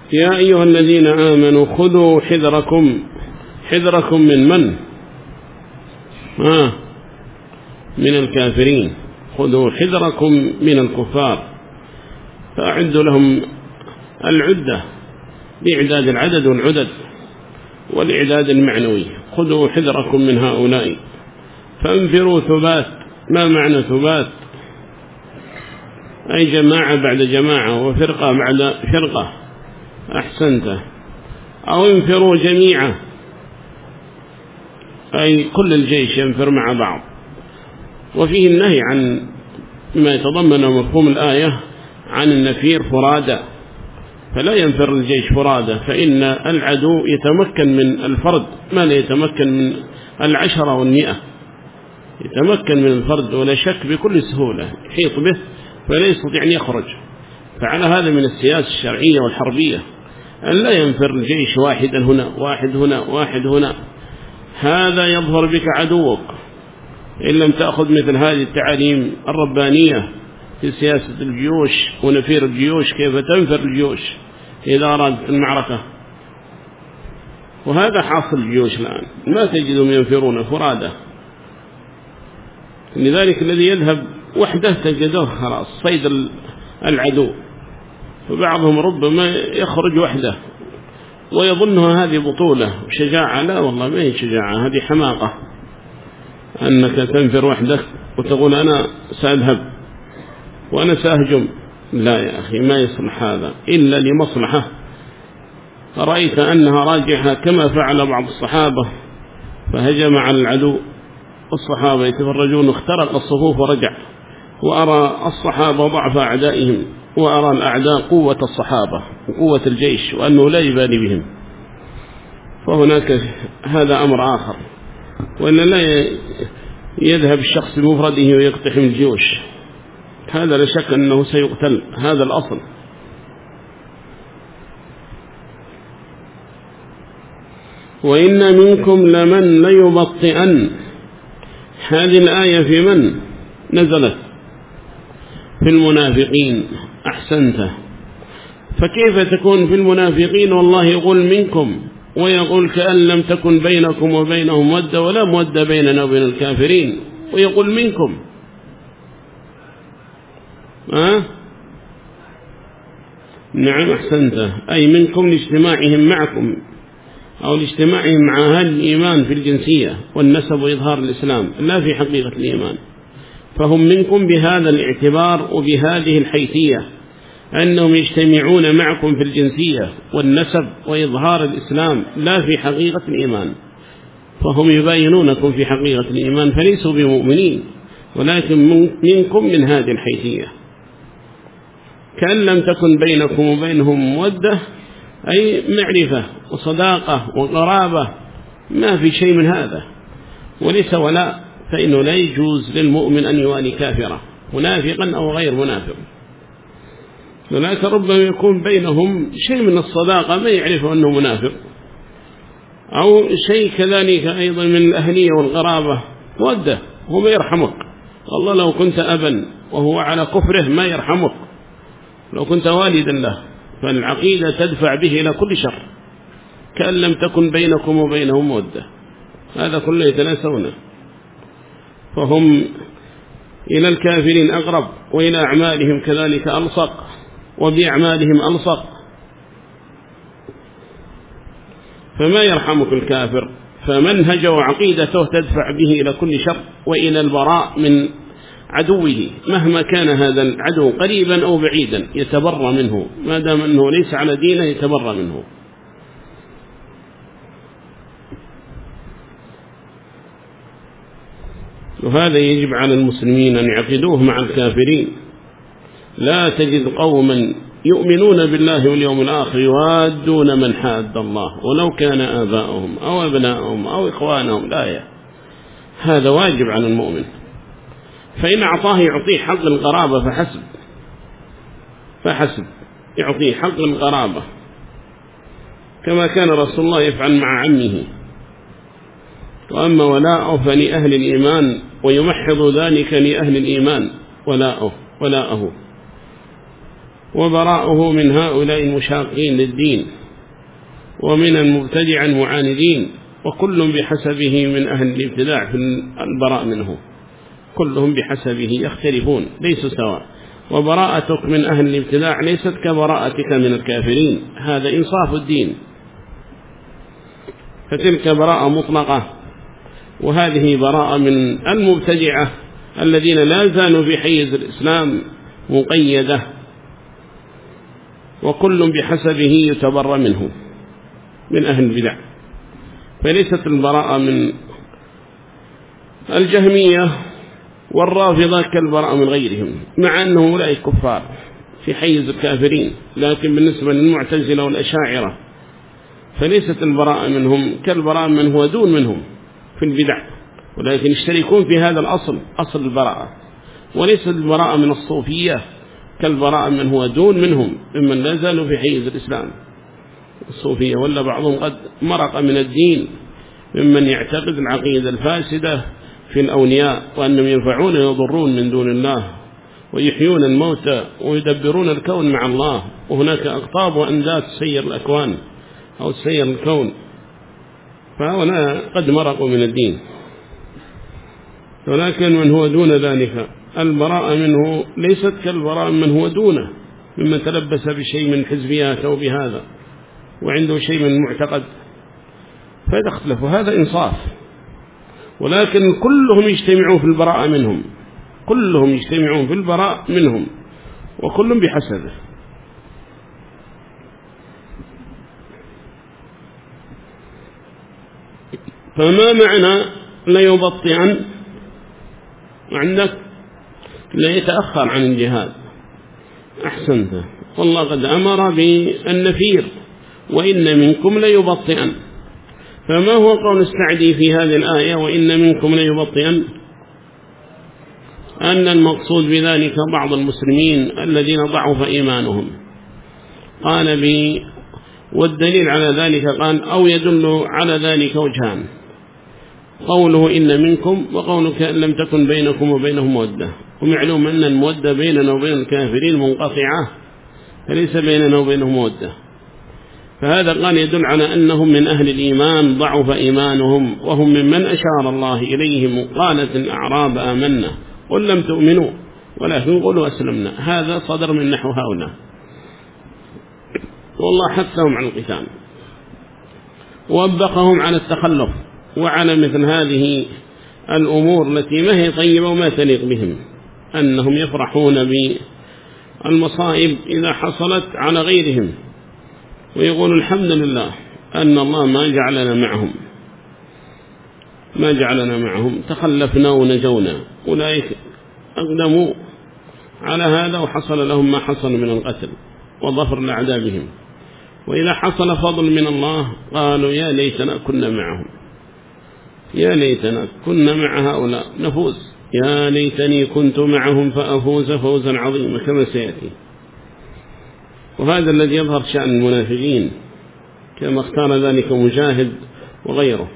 يا أيها الذين آمنوا خذوا حذركم. حذركم من؟ من الكافرين. خذوا حذركم من الكفار، فأعدوا لهم العدة بإعداد العدد والعدد والإعداد المعنوي. خذوا حذركم من هؤلاء فانفروا ثبات. ما معنى ثبات؟ أي جماعة بعد جماعة وفرقة بعد فرقة. أحسنت. أو انفروا جميعا، أي كل الجيش ينفر مع بعض. وفيه النهي عن ما يتضمن مفهوم الآية عن النفير فرادى، فلا ينفر الجيش فرادى، فإن العدو يتمكن من الفرد ما لا يتمكن من 10 و100. يتمكن من الفرد ولا شك بكل سهولة، يحيط به فلا يستطيع أن يخرج. فعلى هذا من السياسة الشرعية والحربية أن لا ينفر الجيش واحدا هنا واحد هنا واحد هنا. هذا يظهر بك عدوك إن لم تأخذ مثل هذه التعاليم الربانية في سياسة الجيوش ونفير الجيوش، كيف تنفر الجيوش إذا أرادت المعركة. وهذا حاصل الجيوش الآن، ما تجدهم ينفرون فرادى. لذلك الذي يذهب وحده تجده خلاص صيد العدو، وبعضهم ربما يخرج وحده ويظنها هذه بطولة وشجاعة. لا والله ما هي شجاعة، هذه حماقة، أنك تنفر وحدك وتقول أنا سأذهب وأنا سأهجم. لا يا أخي، ما يصلح هذا إلا لمصلحة رأيت أنها راجحة، كما فعل بعض الصحابة فهجم على العدو، الصحابة يتفرجون اخترق الصفوف ورجع. وأرى الصحابة ضعف أعدائهم، وأرى الأعداء قوة الصحابة وقوة الجيش وأنه لا يبالي بهم. فهناك هذا أمر آخر، وأن لا يذهب الشخص بمفرده ويقتحم الجيوش، هذا لا شك أنه سيقتل، هذا الأصل. وإن منكم لمن ليبطئن. هذه الآية في من نزلت؟ في المنافقين. أحسنت. فكيف تكون في المنافقين والله يقول منكم، ويقول كأن لم تكن بينكم وبينهم مودة ولا مودة بيننا وبين الكافرين، ويقول منكم. نعم أحسنت. أي منكم لاجتماعهم معكم، أو لاجتماعهم مع أهل الإيمان في الجنسية والنسب وإظهار الإسلام، لا في حقيقة الإيمان. فهم منكم بهذا الاعتبار وبهذه الحيثية، أنهم يجتمعون معكم في الجنسية والنسب وإظهار الإسلام، لا في حقيقة الإيمان. فهم يباينونكم في حقيقة الإيمان، فليسوا بمؤمنين، ولكن منكم من هذه الحيثية. كأن لم تكن بينكم وبينهم مودة، أي معرفة وصداقة وقرابة، ما في شيء من هذا. وليس ولا، فإنه لا يجوز للمؤمن أن يوالي كافرا منافقا أو غير منافق. ولكن ربما يكون بينهم شيء من الصداقة، ما يعرف أنه منافق، أو شيء كذلك أيضا من الأهلية والقرابة مودة، هو ما يرحمك. والله لو كنت أبا وهو على كفره ما يرحمك، لو كنت والدا له. فالعقيدة تدفع به إلى كل شر، كأن لم تكن بينكم وبينهم مودة، هذا كله يتناسونه. فهم إلى الكافرين أقرب، وإلى أعمالهم كذلك ألصق، وبأعمالهم ألصق. فما يرحمك الكافر، فمنهجه وعقيدته تدفع به إلى كل شر وإلى البراء من عدوه، مهما كان هذا العدو قريبا أو بعيدا يتبرى منه، ما دام أنه ليس على دينه يتبرى منه. وهذا يجب على المسلمين أن يعقدوه مع الكافرين. لا تجد قوما يؤمنون بالله واليوم الآخر يوادون من حاد الله ولو كان آباؤهم أو أبناؤهم أو إخوانهم. لا، هذا واجب على المؤمن. فإن أعطاه يعطيه حق القرابة فحسب يعطيه حق القرابة، كما كان رسول الله يفعل مع عمه. وأما ولاءه فلأهل الإيمان، ويمحض ذلك لأهل الإيمان ولاءه. وبراءه من هؤلاء المشاقين للدين ومن المبتدع المعاندين، وكل بحسبه من أهل الابتداع في البراء منه، كلهم بحسبه يختلفون ليسوا سواء. وبراءتك من أهل الابتداع ليست كبراءتك من الكافرين، هذا إنصاف الدين، فتلك براءة مطلقة، وهذه براءة من المبتدعة الذين لا زالوا في حيز الإسلام مقيدة، وكل بحسبه يتبرى منه من أهل البدع. فليست البراءة من الجهمية والرافضة كالبراءة من غيرهم، مع أنه أولئك كفار في حيز الكافرين، لكن بالنسبة للمعتزلة والأشاعرة فليست البراءة منهم كالبراءة من هو دون منهم في البدع، ولكن يشتركون في هذا الأصل، أصل البراءة. وليست البراءة من الصوفية كالبراءة من هو دون منهم ممن لا زالوا في حيز الإسلام الصوفية، ولا بعضهم قد مرق من الدين ممن يعتقد العقيدة الفاسدة في الأولياء، وأنهم ينفعون ويضرون من دون الله، ويحيون الموتى ويدبرون الكون مع الله، وهناك أقطاب وأنداد تسير الأكوان أو تسير الكون، فهؤلاء قد مرقوا من الدين. ولكن من هو دون ذلك البراءة منه ليست كالبراءة من هو دونه ممن تلبس بشيء من حزبيات أو بهذا وعنده شيء من المعتقد، فإذا اختلفوا هذا إنصاف. ولكن كلهم يجتمعون في البراءة منهم، كلهم يجتمعون في البراء منهم، وكل بحسبه. فما معنى لا يبطئن؟ عندك لا يتأخر عن الجهاد. أحسنت، والله قد أمر بالنفير وإن منكم ليبطئن. فما هو قول السعدي في هذه الآية وإن منكم ليبطئن؟ أن المقصود بذلك بعض المسلمين الذين ضعف إيمانهم. قال والدليل على ذلك قال أو يدل على ذلك وجهان، قوله إن منكم وقولك إن لم تكن بينكم وبينهم مودة. ومعلوم أن المودة بيننا وبين الكافرين منقطعة، فليس بيننا وبينهم مودة. فهذا قال يدل على أنهم من أهل الإيمان ضعف إيمانهم، وهم ممن أشار الله إليهم. قالت الأعراب آمنا قل لم تؤمنوا ولكن قلوا أسلمنا. هذا صدر من نحو هؤلاء، والله حثهم على القتال ووبخهم على التخلف وعلى مثل هذه الأمور التي ما هي طيبة وما تليق بهم، أنهم يفرحون بالمصائب إذا حصلت على غيرهم، ويقول الحمد لله أن الله ما جعلنا معهم تخلفنا ونجونا. أولئك أقدموا على هذا وحصل لهم ما حصل من القتل وظفر الأعداء بهم. وإذا حصل فضل من الله قالوا يا ليتنا كنا معهم، يا ليتنا كنا مع هؤلاء نفوز، يا ليتني كنت معهم فأفوز فوزا عظيما كما سيأتي. وهذا الذي يظهر شأن المنافقين كما اختار ذلك مجاهد وغيره.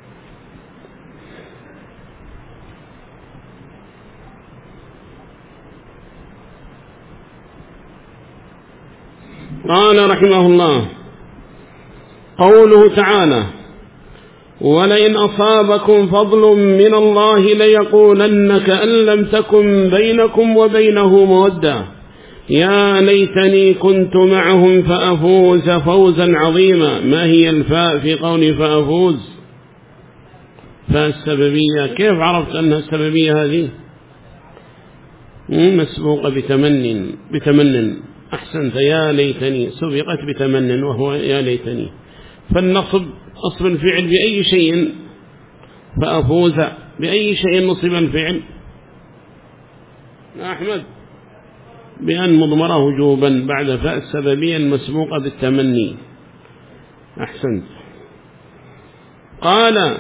قال رحمه الله قوله تعالى ولئن أصابكم فضل من الله ليقولن كأن لم تكن بينكم وبينه مودة يا ليتني كنت معهم فأفوز فوزا عظيما. ما هي الفاء في قول فأفوز؟ فاء السببية. كيف عرفت أنها السببية هذه؟ مسبوقة بتمن. أحسنت، يا ليتني سبقت بتمن وهو يا ليتني. فالنصب أصب الفعل بأي شيء، فأفوز بأي شيء نصب الفعل أحمد؟ بأن مضمره وجوبا بعد فاء السببية المسبوقة بالتمني. أحسنت. قال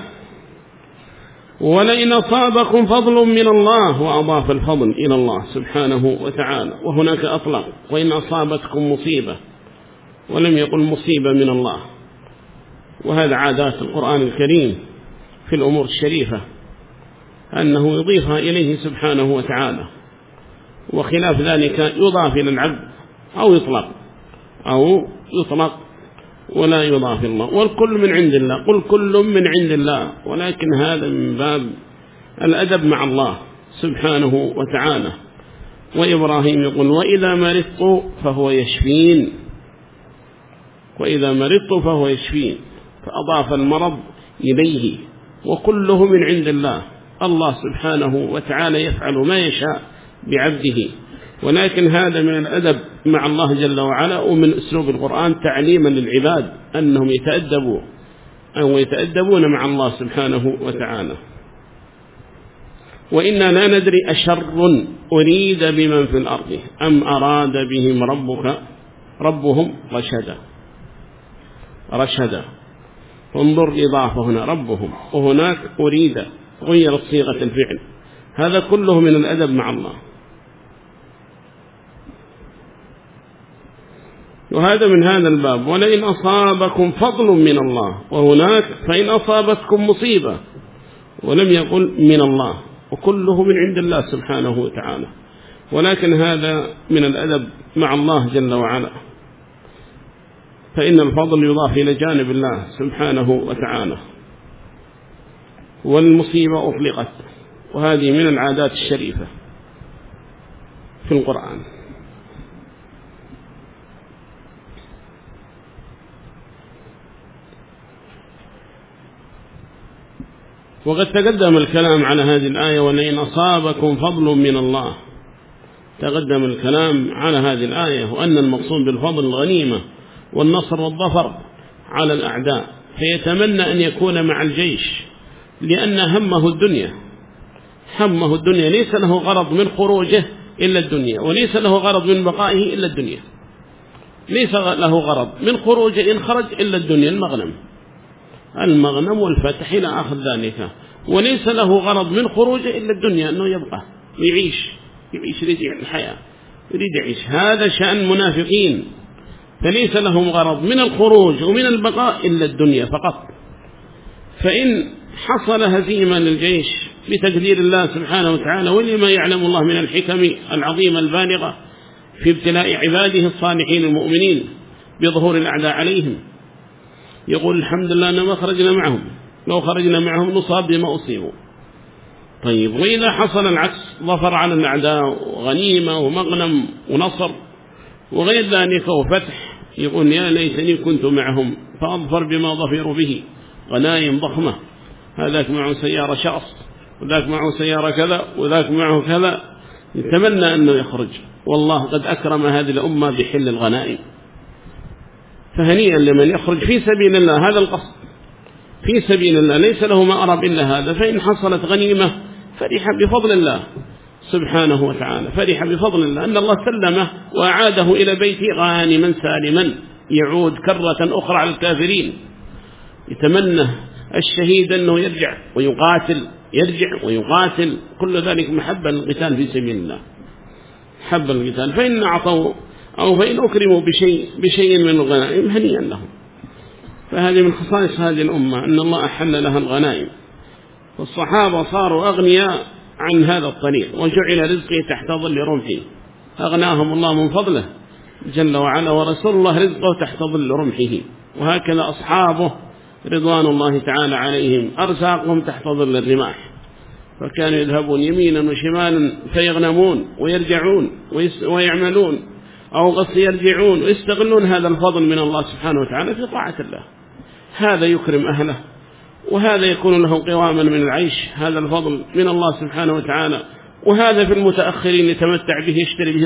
ولئن أصابكم فضل من الله، وأضاف الفضل إلى الله سبحانه وتعالى، وهناك أطلق وإن أصابتكم مصيبة، ولم يقل مصيبة من الله. وهذا عادات القرآن الكريم في الأمور الشريفة أنه يضيفها إليه سبحانه وتعالى، وخلاف ذلك يضاف إلى العبد أو يطلق ولا يضاف الله، والكل من عند الله. قل كل من عند الله، ولكن هذا من باب الأدب مع الله سبحانه وتعالى. وإبراهيم يقول وإذا مرضت فهو يشفين، وإذا مرضت فهو يشفين، فأضاف المرض إليه. وكله من عند الله، الله سبحانه وتعالى يفعل ما يشاء بعبده، ولكن هذا من الأدب مع الله جل وعلا، ومن أسلوب القرآن تعليما للعباد أنهم يتأدبون مع الله سبحانه وتعالى. وإنا لا ندري أشر أريد بمن في الأرض أم أراد بهم ربهم رشدا. انظر إضافة هنا ربهم، وهناك أريد غيرت صيغة الفعل. هذا كله من الأدب مع الله. وهذا من هذا الباب. ولئن أصابكم فضل من الله، وهناك فإن أصابتكم مصيبة، ولم يقل من الله، وكله من عند الله سبحانه وتعالى. ولكن هذا من الأدب مع الله جل وعلا، فإن الفضل يضاف إلى جانب الله سبحانه وتعالى. والمصيبة أطلقت، وهذه من العادات الشريفة في القرآن. وقد تقدم الكلام على هذه الآية ولئن أصابكم فضل من الله، تقدم الكلام على هذه الآية، وأن المقصود بالفضل الغنيمة والنصر والظفر على الأعداء، فيتمنى أن يكون مع الجيش، لأن همه الدنيا، ليس له غرض من خروجه إلا الدنيا، وليس له غرض من بقائه إلا الدنيا، ليس له غرض من خروجه إن خرج إلا الدنيا، المغنم والفتح إلى آخر ذلك، وليس له غرض من خروجه إلا الدنيا، أنه يبقى يعيش يريد الحياة، يريد يعيش. هذا شأن منافقين، فليس لهم غرض من الخروج ومن البقاء إلا الدنيا فقط. فإن حصل هزيمة للجيش بتقدير الله سبحانه وتعالى، ولما يعلم الله من الحكم العظيمة البالغة في ابتلاء عباده الصالحين المؤمنين بظهور الأعداء عليهم، يقول الحمد لله أننا ما خرجنا معهم، لو خرجنا معهم نصاب بما أصيبوا. طيب، وإذا حصل العكس، ظفر على الأعداء وغنيمة ومغنم ونصر وغير ذلك وفتح، يقول يا ليتني كنت معهم فأظفر بما ظفروا به، غنائم ضخمة، هذاك معه سيارة شخص، وذاك معه سيارة كذا، وذاك معه كذا، يتمنى أنه يخرج. والله قد أكرم هذه الأمة بحل الغنائم، فهنيئا لمن يخرج في سبيل الله، هذا القصد في سبيل الله، ليس له ما أرب إلا هذا. فإن حصلت غنيمة فرح بفضل الله سبحانه وتعالى، فرح بفضل الله أن الله سلمه وأعاده إلى بيته غانما سالما، يعود كرة أخرى على الكافرين. يتمنى الشهيد أنه يرجع ويقاتل، كل ذلك محبا للقتال في سبيل الله، حب القتال. فإن أعطوا أو فإن أكرموا بشيء من الغنائم هنيئا لهم. فهذه من خصائص هذه الأمة أن الله أحل لها الغنائم، والصحابة صاروا أغنياء عن هذا الطريق، وجعل رزقه تحت ظل رمحه، أغناهم الله من فضله جل وعلا، ورسول الله رزقه تحت ظل رمحه. وهكذا أصحابه رضوان الله تعالى عليهم أرزاقهم تحت ظل الرماح، فكانوا يذهبون يمينا وشمالا فيغنمون ويرجعون ويعملون، أو يرجعون ويستغلون هذا الفضل من الله سبحانه وتعالى في طاعة الله. هذا يكرم أهله، وهذا يكون له قواما من العيش، هذا الفضل من الله سبحانه وتعالى. وهذا في المتأخرين يتمتع به،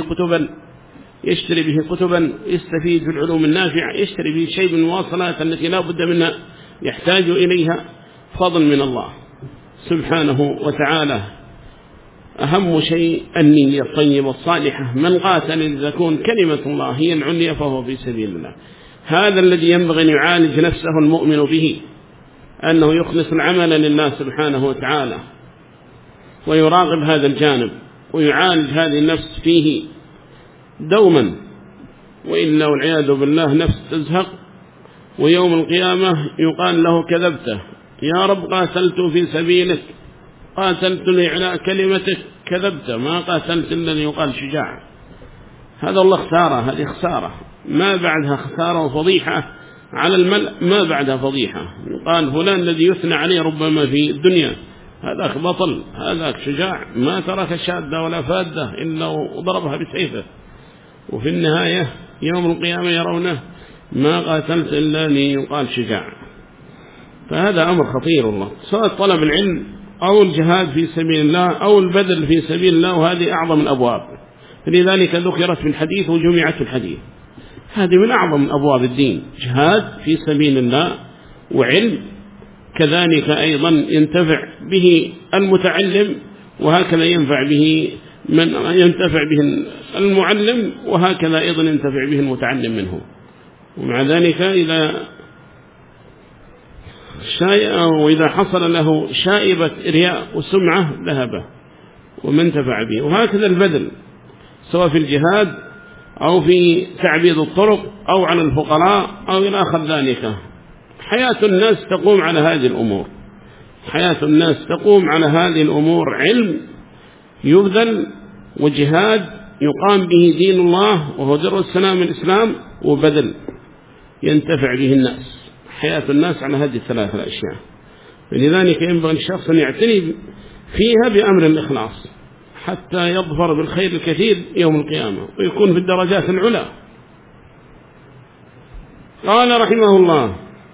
يشتري به كتبا، يستفيد في العلوم النافعة، يشتري به شيء من المواصلات التي لا بد منها، يحتاج إليها، فضل من الله سبحانه وتعالى. أهم شيء النية الطيبة الصالحة، من قاتل لتكون كلمة الله هي العليا فهو في سبيل الله. هذا الذي ينبغي أن يعالج نفسه المؤمن به، أنه يخلص العمل لله سبحانه وتعالى، ويراقب هذا الجانب، ويعالج هذه النفس فيه دوما، وإلا والعياذ بالله نفس تزهق، ويوم القيامة يقال له كذبته، يا رب قاتلت في سبيلك، قاتلت لإعلاء كلمتك، كذبت، ما قاتلت إلا يقال شجاع. هذا والله خسارة، هذه خسارة ما بعدها خسارة وفضيحة على الملأ، ما بعدها فضيحة. قال فلان الذي يثنى عليه ربما في الدنيا هذاك بطل، هذاك شجاع، ما ترك شادة ولا فادة إلا وضربها بسيفه، وفي النهاية يوم القيامة يرونه ما قاتلت إلا ليقال شجاع. فهذا أمر خطير والله، سواء طلب العلم أو الجهاد في سبيل الله أو البذل في سبيل الله، وهذه أعظم الأبواب. فلذلك ذكرت في الحديث وجمعت في الحديث، هذه من أعظم أبواب الدين، جهاد في سبيل الله وعلم، كذلك أيضا ينتفع به المتعلم، وهكذا ينفع به من ينتفع به المعلم، وهكذا أيضا ينتفع به المتعلم منه. ومع ذلك وإذا حصل له شائبة رياء وسمعة ذهب وما انتفع به. وهكذا البذل سواء في الجهاد أو في تعبيد الطرق أو على الفقراء أو إلى آخر ذلك. حياة الناس تقوم على هذه الأمور، حياة الناس تقوم على هذه الأمور، علم يبذل وجهاد يقام به دين الله وهو در السلام الإسلام، وبذل ينتفع به الناس. حياة الناس على هذه الثلاثة الأشياء. فلذلك ينبغي الشخص أن يعتني فيها بأمر الإخلاص حتى يظفر بالخير الكثير يوم القيامة ويكون في الدرجات العلى. قال رحمه الله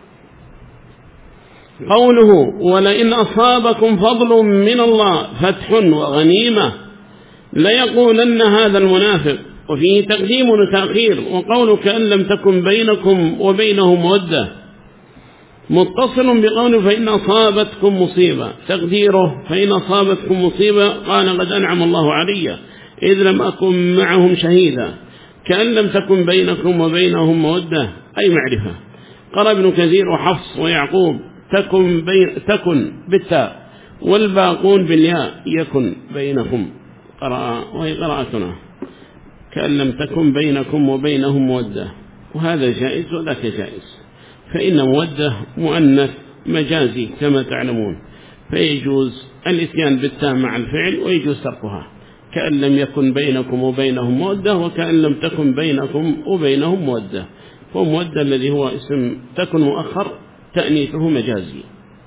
قوله ولئن أصابكم فضل من الله فتح وغنيمة ليقولن هذا المنافق، وفيه تقديم وتأخير. وقوله كأن لم تكن بينكم وبينهم مودة متصل بقوله فإن أصابتكم مصيبة، تقديره فإن أصابتكم مصيبة قال قد أنعم الله علي إذ لم أكن معهم شهيدا، كأن لم تكن بينكم وبينهم مودة أي معرفة. قال ابن كثير وحفص ويعقوب تكن بالتاء والباقون بالياء يكن بينكم، وهي قراءتنا كأن لم تكن بينكم وبينهم مودة، وهذا جائز وذاك جائز. فإن مودة مؤنث مجازي كما تعلمون، فيجوز الاتيان بالتاء مع الفعل ويجوز تركها، كأن لم يكن بينكم وبينهم مودة وكأن لم تكن بينكم وبينهم مودة. ومودة الذي هو اسم تكن مؤخر تأنيثه مجازي،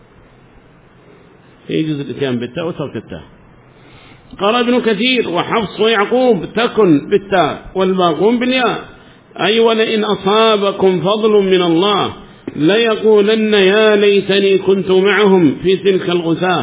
يجوز الاتيان بالتاء وترك التاء. قال ابن كثير وحفص ويعقوب تكن بالتاء والباقون بالياء، أي ولئن أصابكم فضل من الله ليقولن يا ليتني كنت معهم في تلك الغزاة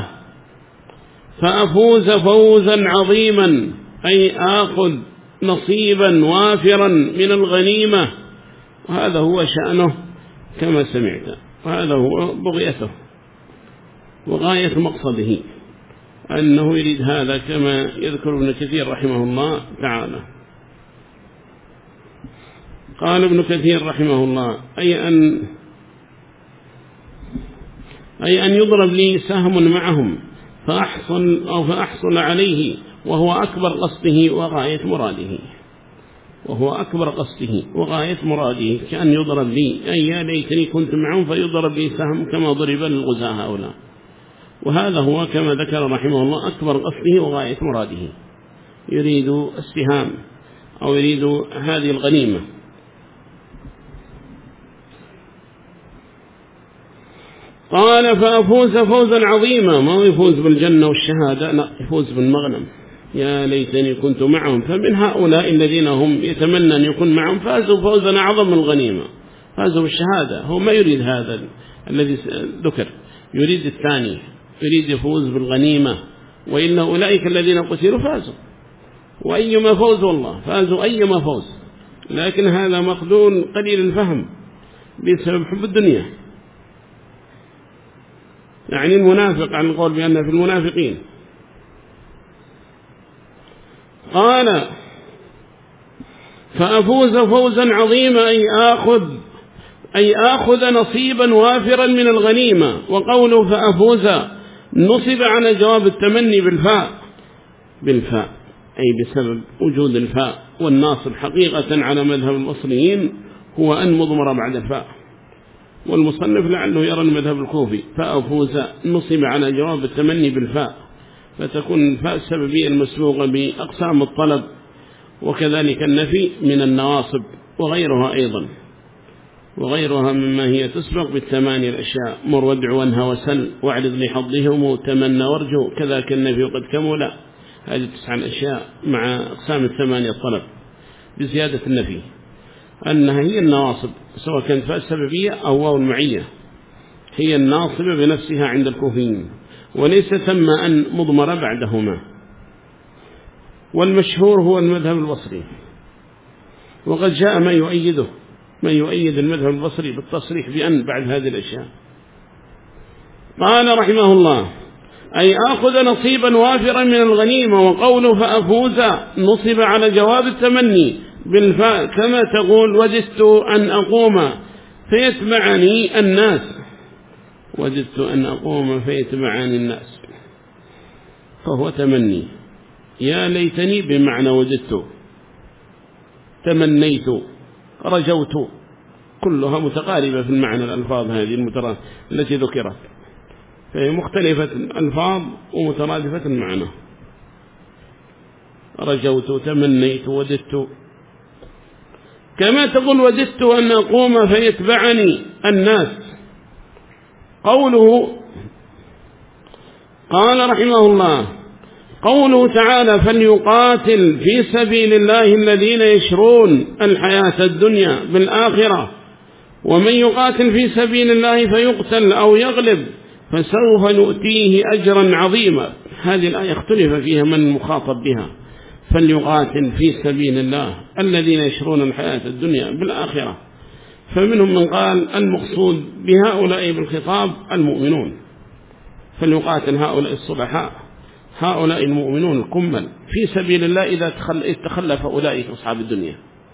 فأفوز فوزا عظيما، أي آخذ نصيبا وافرا من الغنيمة. وهذا هو شأنه كما سمعت، وهذا هو بغيته وغاية مقصده، أنه يريد هذا كما يذكر ابن كثير رحمه الله تعالى. قال ابن كثير رحمه الله أي أن يضرب لي سهم معهم فأحصل عليه، وهو أكبر قصده وغاية مراده، وهو أكبر قصده وغاية مراده، كأن يضرب لي أي يا ليتني كنت معهم فيضرب لي سهم كما ضرب للغزاة هؤلاء. وهذا هو كما ذكر رحمه الله أكبر قصده وغاية مراده، يريد السهام أو يريد هذه الغنيمة. قال فأفوز فوزا عظيما، ما يفوز بالجنة والشهادة، لا يفوز بالمغنم. يا ليتني كنت معهم، فمن هؤلاء الذين هم يتمنى أن يكون معهم فازوا فوزا أعظم من الغنيمة، فازوا بالشهادة. هو ما يريد هذا الذي ذكر، يريد الثاني، يريد يفوز بالغنيمة. وإن أولئك الذين قتلوا فازوا، وأيما فوز والله فازوا أيما فوز، لكن هذا مخذول قليل الفهم بسبب حب الدنيا. يعني المنافق عن القول بأن في المنافقين. قال فأفوز فوزا عظيما أي آخذ نصيبا وافرا من الغنيمة. وقوله فأفوز نصب على جواب التمني بالفاء أي بسبب وجود الفاء، والناصب حقيقة على مذهب المصريين هو أن مضمر بعد الفاء، والمصنف لعله يرى المذهب الكوفي. فأفوز نصب على جواب التمني بالفاء، فتكون الفاء السببية المسبوقة بأقسام الطلب وكذلك النفي من النواصب وغيرها أيضا، وغيرها مما هي تسبق بالثمانية الأشياء: مر وادع وانهى وسل واعرض لحظهم تمنى وارجو، كذاك النفي قد كمل. هذه 9 أشياء مع أقسام الثمانية الطلب بزيادة النفي أنها هي النواصب، سواء كانت فاء السببية أو واو المعية، هي الناصبة بنفسها عند الكوفيين، وليس ثم أن مضمر بعدهما. والمشهور هو المذهب البصري، وقد جاء ما يؤيده، ما يؤيد المذهب البصري بالتصريح بأن بعد هذه الأشياء. قال رحمه الله: أي آخذ نصيبا وافرا من الغنيمة، وقوله فأفوز نصب على جواب التمني بالفاء، كما تقول وجدت أن أقوم فيتبعني الناس، وجدت أن أقوم فيتبعني الناس، فهو تمني. يا ليتني بمعنى وجدت، تمنيت، رجوت، كلها متقاربة في المعنى. الألفاظ هذه التي ذكرت فهي مختلفة الألفاظ ومترادفة المعنى. رجوت، تمنيت، وددت، كما تقول وددت أن أقوم فيتبعني الناس. قوله قال رحمه الله: قوله تعالى: فليقاتل في سبيل الله الذين يشرون الحياة الدنيا بالآخرة، ومن يقاتل في سبيل الله فيقتل أو يغلب فسوف نؤتيه أجرا عظيما. هذه الآية اختلف فيها من المخاطب بها. فليقاتل في سبيل الله الذين يشرون الحياة الدنيا بالآخرة، فمنهم من قال المقصود بهؤلاء بالخطاب المؤمنون، فليقاتل هؤلاء الصلحاء، هؤلاء المؤمنون الكمل في سبيل الله إذا تخلف أولئك أصحاب الدنيا.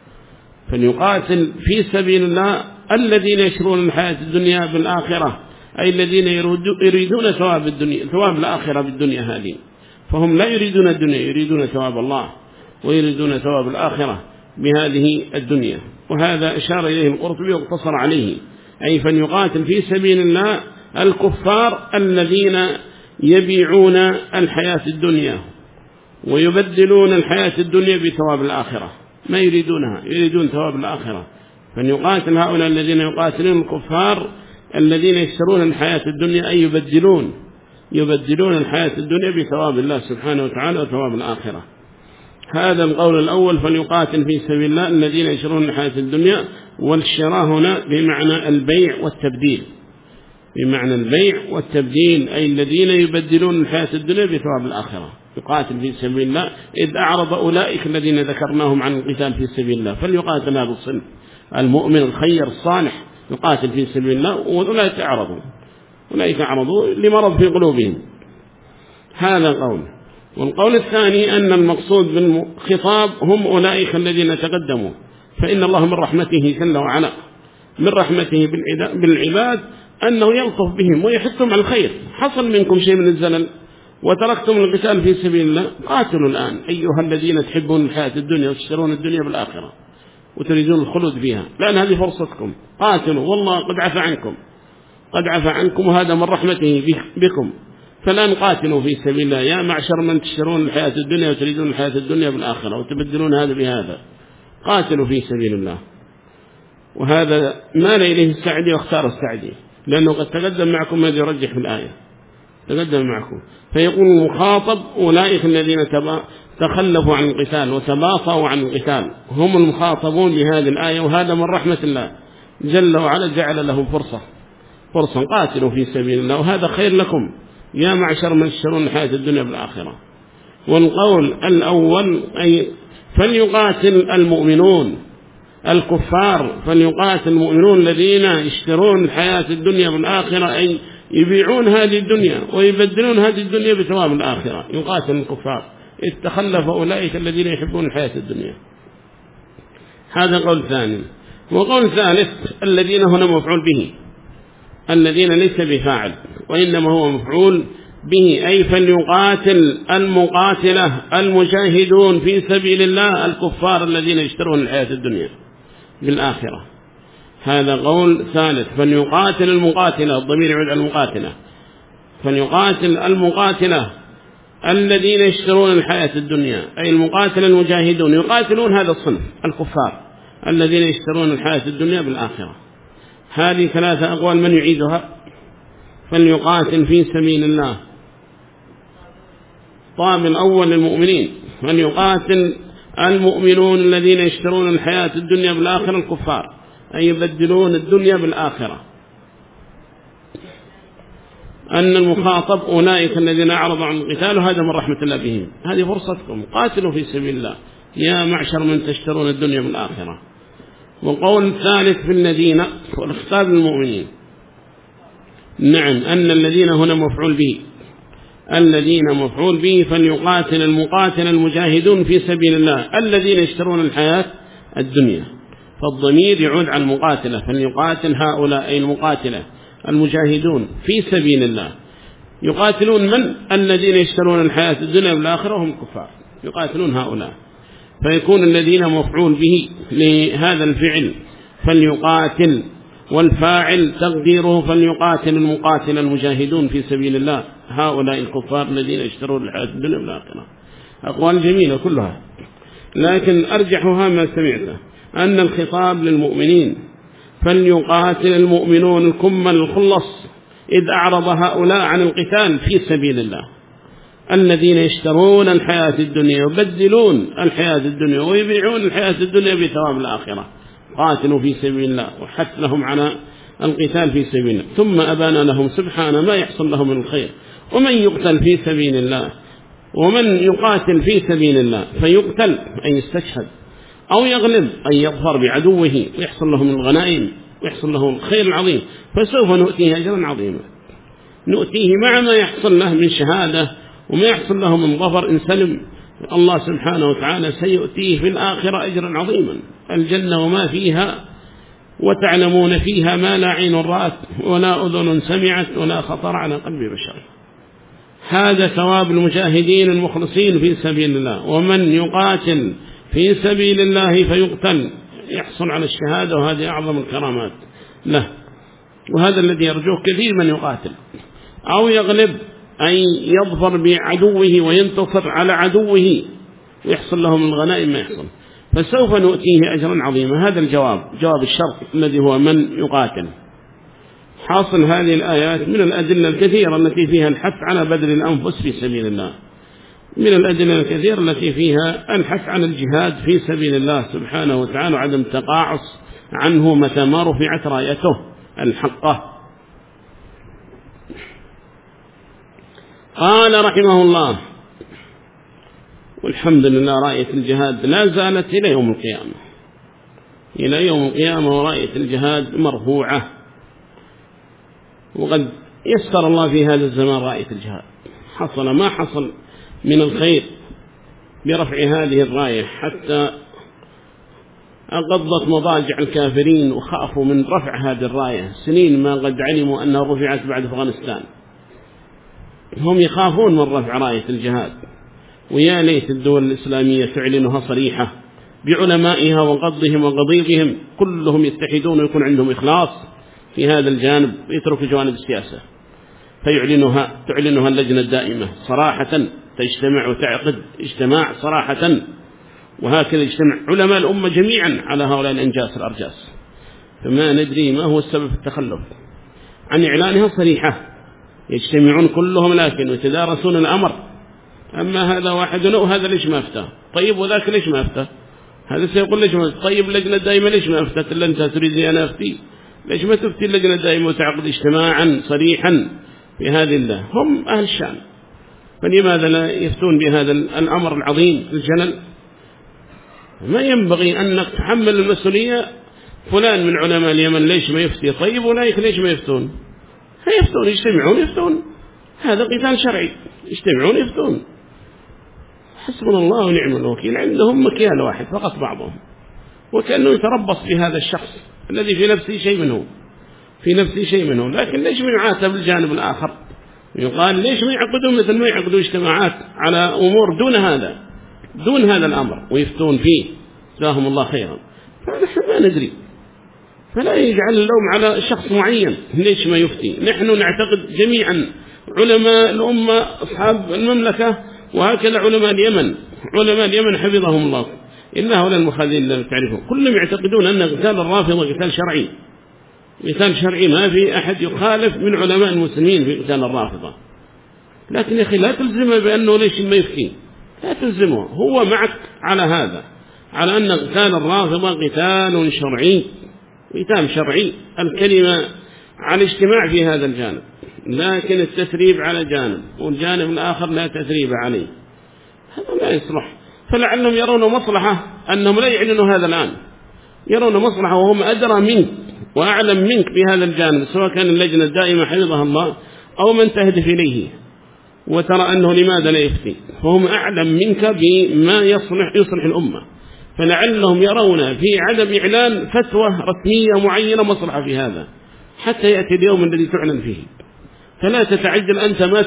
فليقاتل في سبيل الله الذين يشرون الحياة الدنيا بالآخرة، أي الذين يريدون ثواب الدنيا، ثواب الآخرة بالدنيا هذه، فهم لا يريدون الدنيا، يريدون ثواب الله ويريدون ثواب الآخرة بهذه الدنيا. وهذا أشار إليه القرطبي واقتصر عليه، أي فليقاتل في سبيل الله الكفار الذين يبيعون الحياة الدنيا ويبدلون الحياة الدنيا بثواب الآخرة، ما يريدونها، يريدون ثواب الآخرة. فليقاتل هؤلاء الذين يقاتلون الكفار الذين يشترون الحياة الدنيا، أي يبدلون الحياة الدنيا بثواب الله سبحانه وتعالى وثواب الآخرة. هذا القول الأول: فليقاتل في سبيل الله الذين يشترون الحياة الدنيا. والشراء هنا بمعنى البيع والتبديل، بمعنى البيع والتبديل، أي الذين يبدلون الحياة الدنيا بثواب الآخرة. يقاتل في سبيل الله إذ أعرض أولئك الذين ذكرناهم عن القتال في سبيل الله، فليقاتل هذا الصنف المؤمن الخير الصالح، يقاتل في سبيل الله، وأولئك أعرضوا لمرض في قلوبهم. هذا قول. والقول الثاني أن المقصود بالخطاب هم أولئك الذين تقدموا، فإن الله من رحمته جل وعلا، من رحمته بالعباد أنه يلطف بهم ويحثهم على الخير. حصل منكم شيء من الزلل وتركتم القتال في سبيل الله، قاتلوا الآن أيها الذين تحبون الحياة الدنيا وتشترون الدنيا بالآخرة وتريدون الخلود فيها، لأن هذه فرصتكم، قاتلوا والله قد عفى عنكم، وهذا من رحمته بكم. فالآن قاتلوا في سبيل الله يا معشر من تشترون الحياة الدنيا وتريدون الحياة الدنيا بالآخرة وتبدلون هذا بهذا، قاتلوا في سبيل الله. وهذا مال إليه السعدي واختار السعدي، لأنه قد تقدم معكم ما يرجح في الآية، تقدم معكم. فيقول المخاطب أولئك الذين تخلفوا عن القتال وتباطؤوا عن القتال، هم المخاطبون بهذه الآية. وهذا من رحمة الله جل وعلا، جعل لهم فرصة قاتلوا في سبيل الله، وهذا خير لكم يا معشر من يشترون الحياة الدنيا بالآخرة. والقول الأول أي فليقاتل المؤمنون الكفار، فليقاتل المؤمنون الذين يشترون الحياة الدنيا بالآخرة، أي يبيعون هذه الدنيا ويبدلون هذه الدنيا بثواب الآخرة. يقاتل الكفار إذ تخلف أولئك الذين يحبون الحياة الدنيا. هذا قول ثاني. وقول ثالث الذين هنا مفعول به، الذين ليس بفاعل وإنما هو مفعول به، أي فليقاتل المقاتلة المجاهدون في سبيل الله الكفار الذين يشترون الحياة الدنيا بالآخرة. هذا قول ثالث. فليقاتل المقاتلة، الضمير يعود على المقاتلة، فليقاتل المقاتلة الذين يشترون الحياة الدنيا أي المقاتل المجاهدون يقاتلون هذا الصنف الكفار الذين يشترون الحياة الدنيا بالآخرة. هذه ثلاثة أقوال من يعيدها؟ فليقاتل في سبيل الله. طاب الأول للمؤمنين فليقاتل المؤمنون الذين يشترون الحياة الدنيا بالآخرة الكفار أي يبدلون الدنيا بالآخرة. أن المخاطب أولئك الذين أعرضوا عن القتال وهذا من رحمة الله بهم. هذه فرصتكم قاتلوا في سبيل الله يا معشر من تشترون الدنيا بالآخرة. وقول الثالث في الذين والاختار للمؤمنين. نعم أن الذين هنا مفعول به الذين مفعول به فليقاتل المقاتل المجاهدون في سبيل الله الذين يشترون الحياة الدنيا. فالضمير يعود على المقاتلة فليقاتل هؤلاء أي المقاتلة المجاهدون في سبيل الله. يقاتلون من؟ الذين يشترون الحياة الدنيا بالآخرة وهم كفار يقاتلون هؤلاء. فيكون الذين مفعول به لهذا الفعل فليقاتل والفاعل تقديره فليقاتل المقاتل المجاهدون في سبيل الله هؤلاء الكفار الذين يشترون الحياة الدنيا بالآخرة. أقوال جميلة كلها لكن أرجحها ما سمعته أن الخطاب للمؤمنين فليقاتل المؤمنون الكمل الخلص إذ أعرض هؤلاء عن القتال في سبيل الله الذين يشترون الحياة الدنيا يبدلون الحياة الدنيا ويبيعون الحياة الدنيا بثواب الآخرة. قاتلوا في سبيل الله وحث لهم على القتال في سبيل الله ثم أبان لهم سبحانه ما يحصل لهم من الخير. ومن يقتل في سبيل الله ومن يقاتل في سبيل الله فيقتل أي يستشهد أو يغلب أي يظفر بعدوه ويحصل له من الغنائم ويحصل له الخير العظيم فسوف نؤتيه أجرا عظيما. نؤتيه مع ما يحصل له من شهادة وما يحصل له من ظفر إن سلم الله سبحانه وتعالى سيؤتيه في الآخرة أجرا عظيما. الجنة وما فيها وتعلمون فيها ما لا عين رأت ولا أذن سمعت ولا خطر على قلب بشر. هذا ثواب المجاهدين المخلصين في سبيل الله. ومن يقاتل في سبيل الله فيقتل يحصل على الشهادة وهذه أعظم الكرامات له. وهذا الذي يرجوه كثير من يقاتل أو يغلب أي يظفر بعدوه وينتصر على عدوه ويحصل له من الغنائم ما يحصل فسوف نؤتيه أجرا عظيما. هذا الجواب جواب الشرط الذي هو من يقاتل. حاصل هذه الآيات من الأدلة الكثيرة التي فيها الحث على بذل الأنفس في سبيل الله. من الأدلة الكثيرة التي فيها الحث على الجهاد في سبيل الله سبحانه وتعالى وعدم تقاعس عنه متى ما رفعت رايته الحقة. قال رحمه الله والحمد لله راية الجهاد لا زالت إلى يوم القيامة إلى يوم القيامة وراية الجهاد مرفوعة. وقد يسر الله في هذا الزمان راية الجهاد حصل ما حصل من الخير برفع هذه الراية حتى أغضت مضاجع الكافرين وخافوا من رفع هذه الراية سنين ما قد علموا أنها رفعت بعد أفغانستان. هم يخافون من رفع راية الجهاد. ويا ليت الدول الإسلامية تعلنها صريحة بعلمائها وقضهم وقضيبهم كلهم يتحدون ويكون عندهم إخلاص في هذا الجانب ويتركوا جوانب السياسة تعلنها اللجنة الدائمة صراحة تجتمع وتعقد اجتماع صراحة وهكذا يجتمع علماء الأمة جميعا على هؤلاء الأنجاس الأرجاس. فما ندري ما هو السبب في التخلف عن إعلانها صريحة. يجتمعون كلهم لكن ويتدارسون الأمر. أما هذا واحد وهذا ليش ما أفتى طيب وذاك ليش ما أفتى هذا سيقول ليش ما أفتى طيب اللجنة الدائمة ليش ما أفتت إلا أنت تريد أن أفتي ليش ما تفتي اللجنة الدائمة وتعقد اجتماعا صريحا في هذه الله. هم أهل الشام فلماذا لا يفتون بهذا الأمر العظيم الجلل. ما ينبغي أنك تحمل المسؤولية فلان من علماء اليمن ليش ما يفتي طيب أولئك ليش ما يفتون يفتون يجتمعون يفتون. هذا قتال شرعي يجتمعون يفتون. حسبنا الله ونعم الوكيل. عندهم مكيال واحد فقط بعضهم وكأنه يتربص بهذا الشخص الذي في نفسه شيء منه لكن ليش ما يعاتب الجانب الآخر يقال ليش ما يعقدون مثل ما يعقدوا اجتماعات على أمور دون هذا الأمر ويفتون فيه جزاهم الله خيرا. فنحن ما ندري فلا يجعل اللوم على شخص معين ليش ما يفتي. نحن نعتقد جميعا علماء الأمة أصحاب المملكة وهكذا علماء اليمن حفظهم الله، إلا هؤلاء المخالفين اللي تعرفون كلهم يعتقدون أن قتال الرافضة قتال شرعي، ما في أحد يخالف من علماء المسلمين في قتال الرافضة. لكن يا أخي لا تلزمه بأنه ليش ما يفتي، لا تلزمه، هو معك على هذا، على أن قتال الرافضة قتال شرعي، الكلمة على الاجتماع في هذا الجانب، لكن التثريب على جانب والجانب الآخر لا تثريب عليه، هذا لا يصلح. فلعلهم يرون مصلحة أنهم لا يعلنوا هذا الآن، يرون مصلحة وهم أدرى منك وأعلم منك بهذا الجانب، سواء كان اللجنة الدائمة حفظها الله أو من تهدف إليه وترى أنه لماذا لا يفتي، فهم أعلم منك بما يصلح الأمة. فلعلهم يرون في عدم إعلان فتوى رسمية معينة مصلحة في هذا حتى يأتي اليوم الذي تعلن فيه. فلا تتعجل، أنت ما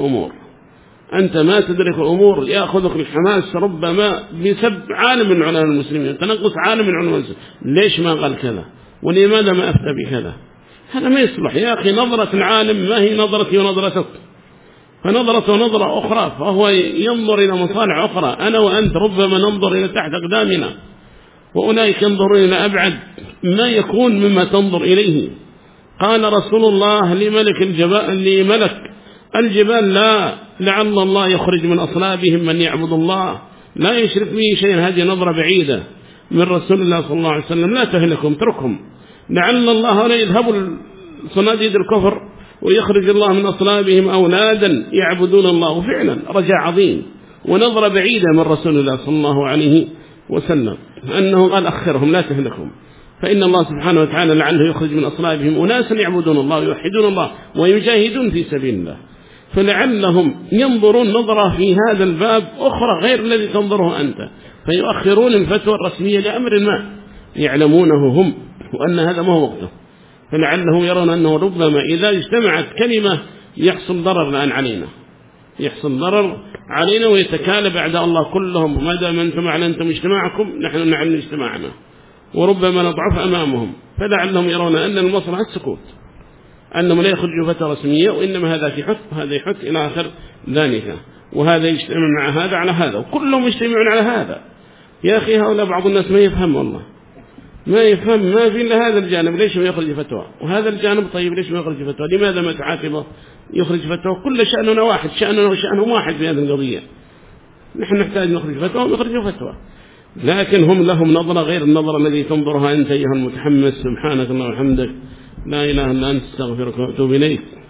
تدرك الأمور، يأخذك الحماس ربما بسب عالم من علماء المسلمين، تنقص عالم من علماء المسلمين، ليش ما قال كذا ولماذا ما أفتى بكذا، هذا ما يصلح يا أخي. نظرة العالم ما هي نظرتي ونظرتك، فنظرة نظرة أخرى، فهو ينظر إلى مصالح أخرى. أنا وأنت ربما ننظر إلى تحت أقدامنا، وأولئك ينظرون إلى أبعد ما يكون مما تنظر إليه. قال رسول الله لملك الجبال لا لعل الله يخرج من أصلابهم من يعبد الله لا يشرك به شيئا. هذه نظرة بعيدة من رسول الله صلى الله عليه وسلم، لا تهلكهم، اتركهم، لعل الله لا يذهبوا صناديد الكفر ويخرج الله من أصلابهم أولادا يعبدون الله. فعلا رجاء عظيم ونظرة بعيدة من رسول الله صلى الله عليه وسلم، أنه قال أخرهم لا تهلكهم، فإن الله سبحانه وتعالى لعله يخرج من أصلابهم أناسا يعبدون الله ويوحدون الله ويجاهدون في سبيل الله. فلعلهم ينظرون نظرة في هذا الباب أخرى غير الذي تنظره أنت، فيؤخرون الفتوى الرسمية لأمر ما يعلمونه هم وأن هذا ما هو وقته. فلعلهم يرون أنه ربما إذا اجتمعت كلمة يحصل ضرر الآن علينا، ويتكالب أعداء الله كلهم، ما دام أنتم أعلنتم اجتماعكم نحن نعلن اجتماعنا، وربما نضعف أمامهم. فلعلهم يرون أن المصلحة السكوت، أنهم لا يخرجوا فتوى رسمية، وإنما هذا في حق وهذا يحق إلى آخر ذلك، وهذا يجتمع مع هذا على هذا، وكلهم يجتمعون على هذا. يا أخي هؤلاء بعض الناس ما يفهم، والله ما يفهم، ما في إلا هذا الجانب ليش ما يخرج فتوى، وهذا الجانب طيب ليش ما يخرج فتوى، لماذا ما تعاتبه يخرج فتوى؟ كل شأننا واحد، شأننا وشأنهم واحد في هذه القضية، نحن نحتاج نخرج فتوى ونخرج فتوى، لكن هم لهم نظرة غير النظرة الذي تنظرها أنت أيها المتحمس. سبحانك اللهم وبحمدك، لا إله إلا أنت، استغفرك وأتوب إليك.